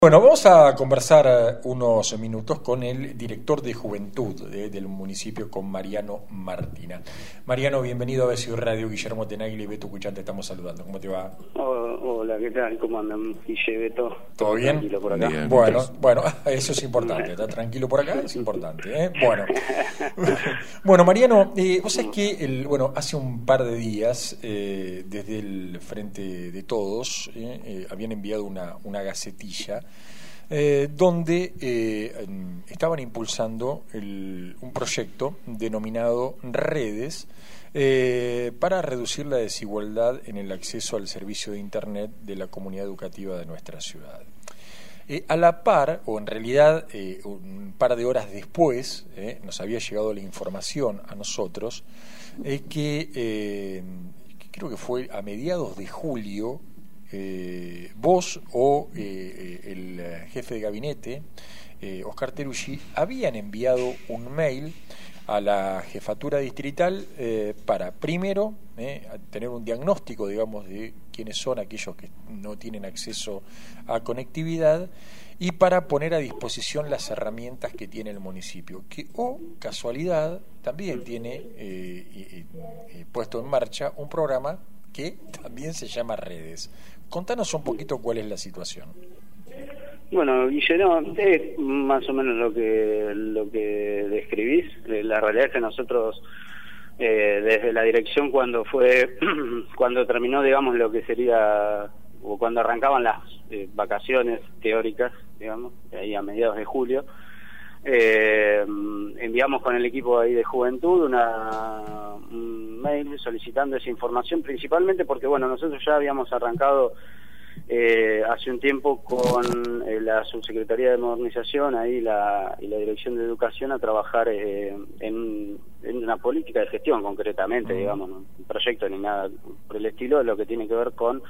Bueno, vamos a conversar unos minutos con el director de Juventud del municipio, con Mariano Martina. Mariano, bienvenido a BCU Radio. Guillermo Tenaglia y Beto Cuchán te estamos saludando. ¿Cómo te va? Hola, ¿qué tal? ¿Cómo andan, Guille, Beto? ¿Todo bien? Tranquilo por acá. Bien. Bueno, eso es importante. Estar tranquilo por acá es importante, ¿eh? Bueno, Mariano, vos sabés que hace un par de días, desde el Frente de Todos, habían enviado una gacetilla donde estaban impulsando un proyecto denominado Redes para reducir la desigualdad en el acceso al servicio de Internet de la comunidad educativa de nuestra ciudad. A la par, o en realidad un par de horas después, nos había llegado la información a nosotros que creo que fue a mediados de julio, vos o el jefe de gabinete, Oscar Teruggi, habían enviado un mail a la jefatura distrital para, primero, tener un diagnóstico, digamos, de quiénes son aquellos que no tienen acceso a conectividad y para poner a disposición las herramientas que tiene el municipio, que, casualidad, también tiene puesto en marcha un programa que también se llama Redes. Contanos un poquito cuál es la situación. Bueno, Guillermo, es más o menos lo que describís. La realidad es que nosotros, desde la dirección, cuando terminó, digamos, lo que sería, o cuando arrancaban las vacaciones teóricas, digamos, ahí a mediados de julio, enviamos con el equipo ahí de Juventud un mail solicitando esa información, principalmente porque, bueno, nosotros ya habíamos arrancado hace un tiempo con la Subsecretaría de Modernización ahí y la Dirección de Educación a trabajar en una política de gestión, concretamente, digamos, no un proyecto ni nada por el estilo, lo que tiene que ver con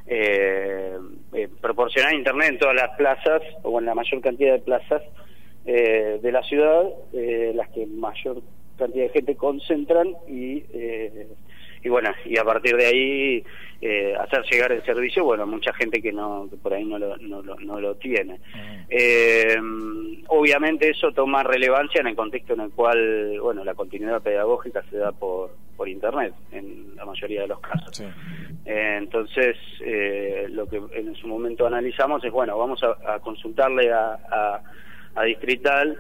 proporcionar internet en todas las plazas, o en la mayor cantidad de plazas de la ciudad, las que mayor cantidad de gente concentran, y bueno, y a partir de ahí hacer llegar el servicio, bueno, mucha gente que por ahí no lo tiene. Obviamente eso toma relevancia en el contexto en el cual, bueno, la continuidad pedagógica se da por internet en la mayoría de los casos. Sí. Entonces, lo que en su momento analizamos es, bueno, vamos a consultarle a Distrital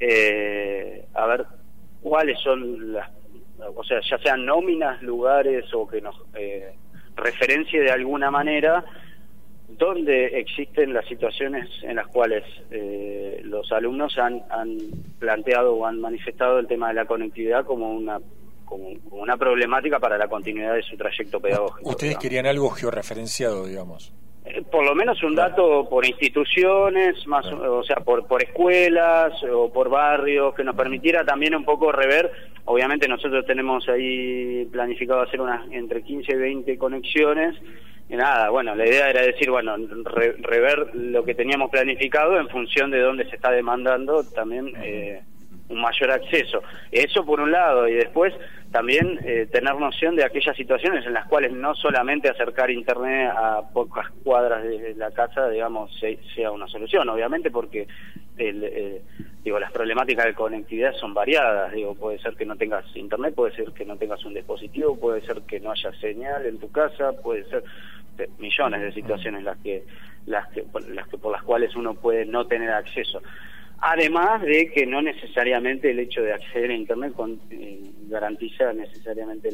a ver cuáles son o sea, ya sean nóminas, lugares, o que nos referencie de alguna manera donde existen las situaciones en las cuales los alumnos han planteado o han manifestado el tema de la conectividad como una problemática para la continuidad de su trayecto pedagógico. Ustedes, digamos, querían algo georreferenciado, digamos. Por lo menos un dato por instituciones, más, o sea, por escuelas o por barrios, que nos permitiera también un poco rever. Obviamente nosotros tenemos ahí planificado hacer entre 15 y 20 conexiones. Y nada, bueno, la idea era decir, bueno, rever lo que teníamos planificado en función de dónde se está demandando también un mayor acceso. Eso por un lado, y después también tener noción de aquellas situaciones en las cuales no solamente acercar internet a pocas cuadras de la casa, digamos, sea una solución, obviamente, porque las problemáticas de conectividad son variadas. Puede ser que no tengas internet, puede ser que no tengas un dispositivo, puede ser que no haya señal en tu casa, puede ser millones de situaciones por las cuales uno puede no tener acceso. Además de que no necesariamente el hecho de acceder a internet garantiza necesariamente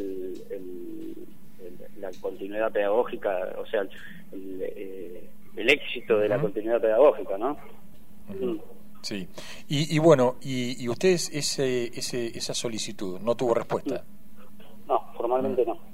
la continuidad pedagógica, o sea, el éxito de la continuidad pedagógica, ¿no? Sí. Y bueno, y ustedes esa solicitud no tuvo respuesta. No, formalmente no.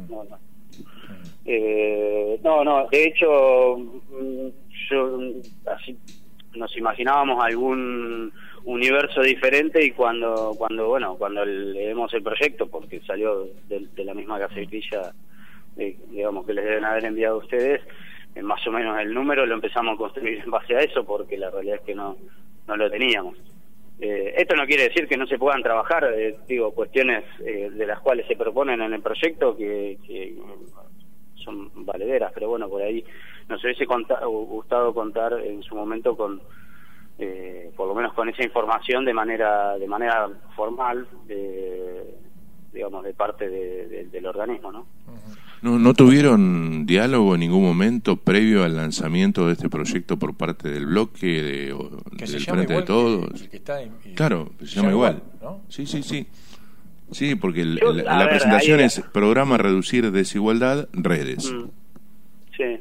No, de hecho, yo así nos imaginábamos algún universo diferente, y cuando leemos el proyecto, porque salió de la misma gacetilla, digamos, que les deben haber enviado a ustedes, más o menos el número lo empezamos a construir en base a eso, porque la realidad es que no lo teníamos. Esto no quiere decir que no se puedan trabajar, cuestiones de las cuales se proponen en el proyecto que son valederas, pero bueno, por ahí nos hubiese gustado contar en su momento con por lo menos con esa información de manera formal, digamos, de parte del organismo, ¿no? ¿No tuvieron diálogo en ningún momento previo al lanzamiento de este proyecto por parte del bloque del Frente de Todos? Claro, se llama igual, ¿no? Sí. Sí, porque la presentación es Programa Reducir Desigualdad, Redes. Sí.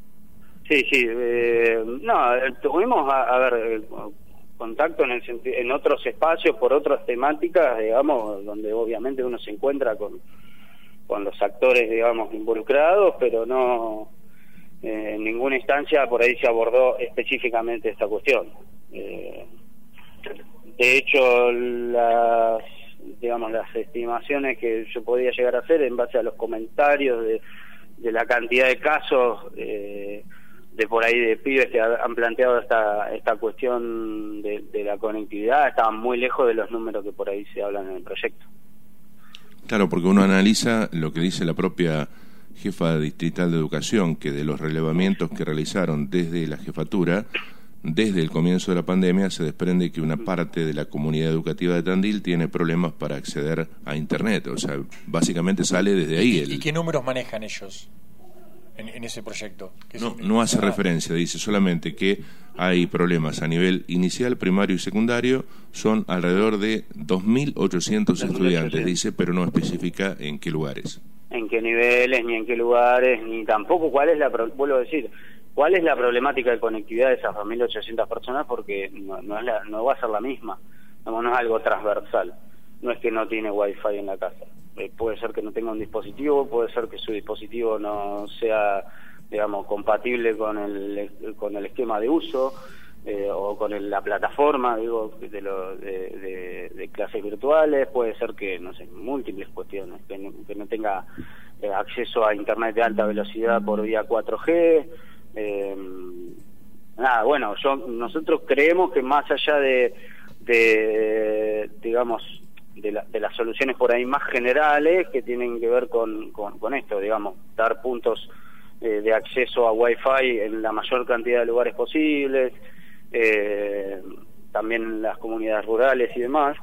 No, tuvimos, contacto en otros espacios por otras temáticas, digamos, donde obviamente uno se encuentra con los actores, digamos, involucrados, pero no en ninguna instancia por ahí se abordó específicamente esta cuestión. De hecho, las estimaciones que yo podía llegar a hacer en base a los comentarios de la cantidad de casos de por ahí de pibes que han planteado esta cuestión de la conectividad, estaban muy lejos de los números que por ahí se hablan en el proyecto. Claro, porque uno analiza lo que dice la propia jefa distrital de educación, que de los relevamientos que realizaron desde la jefatura, desde el comienzo de la pandemia, se desprende que una parte de la comunidad educativa de Tandil tiene problemas para acceder a Internet. O sea, básicamente sale desde ahí. ¿Y qué números manejan ellos en ese proyecto? No hace referencia, dice solamente que hay problemas a nivel inicial, primario y secundario, son alrededor de 2.800 estudiantes, dice, pero no especifica en qué lugares. En qué niveles, ni en qué lugares, ni tampoco cuál es cuál es la problemática de conectividad de esas 2.800 personas, porque no va a ser la misma, no es algo transversal, no es que no tiene wifi en la casa. Puede ser que no tenga un dispositivo, puede ser que su dispositivo no sea, digamos, compatible con el esquema de uso, o con la plataforma, digo, de clases virtuales, puede ser que, no sé, múltiples cuestiones, que no tenga acceso a internet de alta velocidad por vía 4G. Bueno, nosotros creemos que más allá digamos, de las soluciones por ahí más generales que tienen que ver con esto, digamos, dar puntos de acceso a Wi-Fi en la mayor cantidad de lugares posibles, también en las comunidades rurales y demás.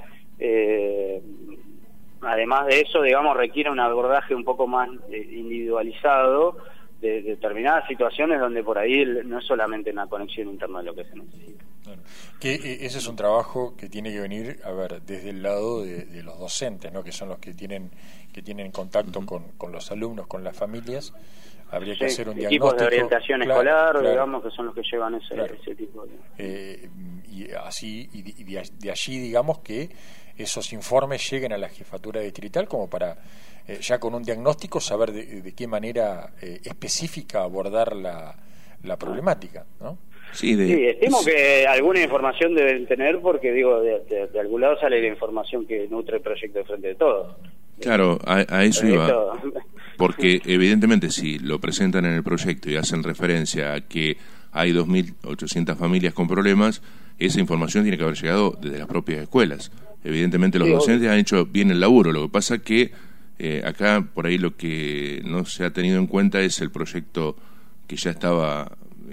Además de eso, digamos, requiere un abordaje un poco más individualizado de determinadas situaciones donde por ahí no es solamente una conexión interna lo que se necesita. Bueno, que ese es un trabajo que tiene que venir, desde el lado de los docentes, ¿no? Que son los que tienen contacto con los alumnos, con las familias. Habría que hacer un diagnóstico. Equipos de orientación escolar, claro, digamos, que son los que llevan ese tipo de... y de allí, digamos, que esos informes lleguen a la jefatura distrital como para, ya con un diagnóstico, saber de qué manera específica abordar la problemática, ¿no? Sí, estimo que alguna información deben tener, porque digo, de algún lado sale la información que nutre el proyecto de Frente de Todos. Claro, a eso iba. Porque evidentemente si lo presentan en el proyecto y hacen referencia a que hay 2.800 familias con problemas, esa información tiene que haber llegado desde las propias escuelas. Evidentemente los docentes han hecho bien el laburo. Lo que pasa que acá por ahí lo que no se ha tenido en cuenta es el proyecto que ya estaba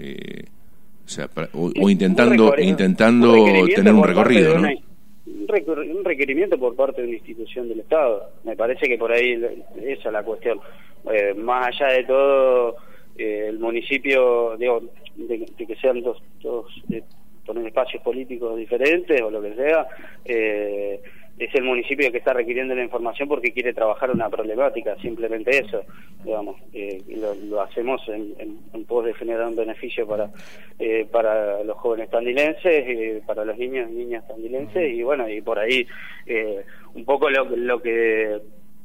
intentando tener un recorrido, ¿no? Un requerimiento por parte de una institución del Estado. Me parece que por ahí esa es la cuestión. Más allá de todo, el municipio, digo, de que sean dos poner espacios políticos diferentes o lo que sea, es el municipio que está requiriendo la información porque quiere trabajar una problemática, simplemente eso, digamos. Lo hacemos en pos de generar un beneficio para los jóvenes tandilenses, para los niños y niñas tandilenses, y bueno, y por ahí un poco lo que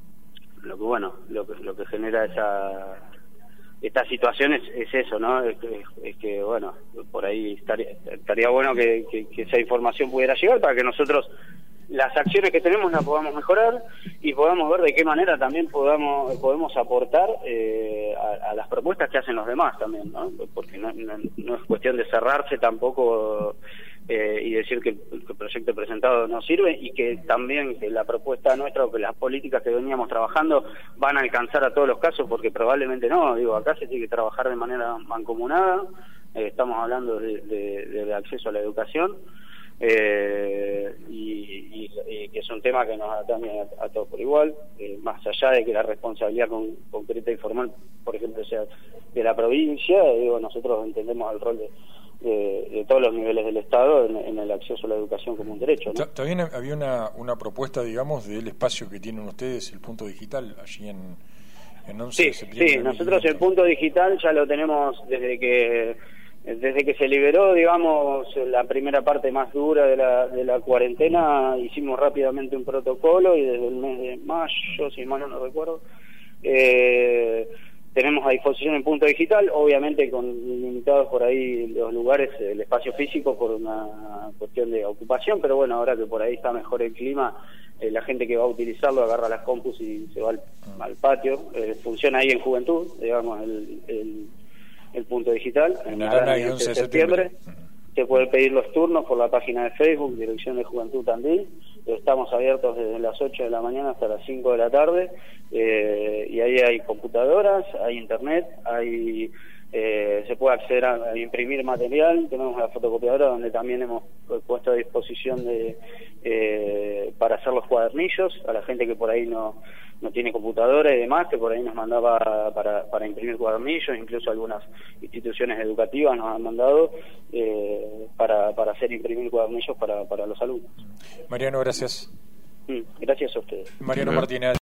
genera esta situación es eso, ¿no? Es que bueno, por ahí estaría bueno que esa información pudiera llegar para que nosotros las acciones que tenemos las podamos mejorar y podamos ver de qué manera también podemos aportar a las propuestas que hacen los demás también, ¿no? Porque no es cuestión de cerrarse tampoco y decir que el proyecto presentado no sirve, y que también que la propuesta nuestra o que las políticas que veníamos trabajando van a alcanzar a todos los casos, porque probablemente no. Digo, acá se tiene que trabajar de manera mancomunada. Estamos hablando de acceso a la educación, y que es un tema que nos atañe a todos por igual, más allá de que la responsabilidad concreta y formal, por ejemplo, sea de la provincia. Digo, nosotros entendemos el rol de todos los niveles del Estado en el acceso a la educación como un derecho, ¿no? También había una propuesta, digamos, del espacio que tienen ustedes, el punto digital, allí en 11 de septiembre. Sí, nosotros el punto digital ya lo tenemos desde que se liberó, digamos, la primera parte más dura de la cuarentena. Hicimos rápidamente un protocolo, y desde el mes de mayo, si mal no recuerdo, tenemos a disposición el punto digital, obviamente con limitados por ahí los lugares, el espacio físico, por una cuestión de ocupación, pero bueno, ahora que por ahí está mejor el clima, la gente que va a utilizarlo agarra las compus y se va al patio. Funciona ahí en Juventud, digamos, el punto digital, en Arana y 11 de septiembre. Se puede pedir los turnos por la página de Facebook, Dirección de Juventud Tandil. Estamos abiertos desde las 8 de la mañana hasta las 5 de la tarde, y ahí hay computadoras, hay internet, se puede acceder a imprimir material. Tenemos la fotocopiadora donde también hemos puesto a disposición para hacer los cuadernillos a la gente que por ahí no tiene computadora y demás, que por ahí nos mandaba para imprimir cuadernillos. Incluso algunas instituciones educativas nos han mandado para hacer imprimir cuadernillos para los alumnos. Mariano, gracias. Gracias a ustedes. Mariano Martínez.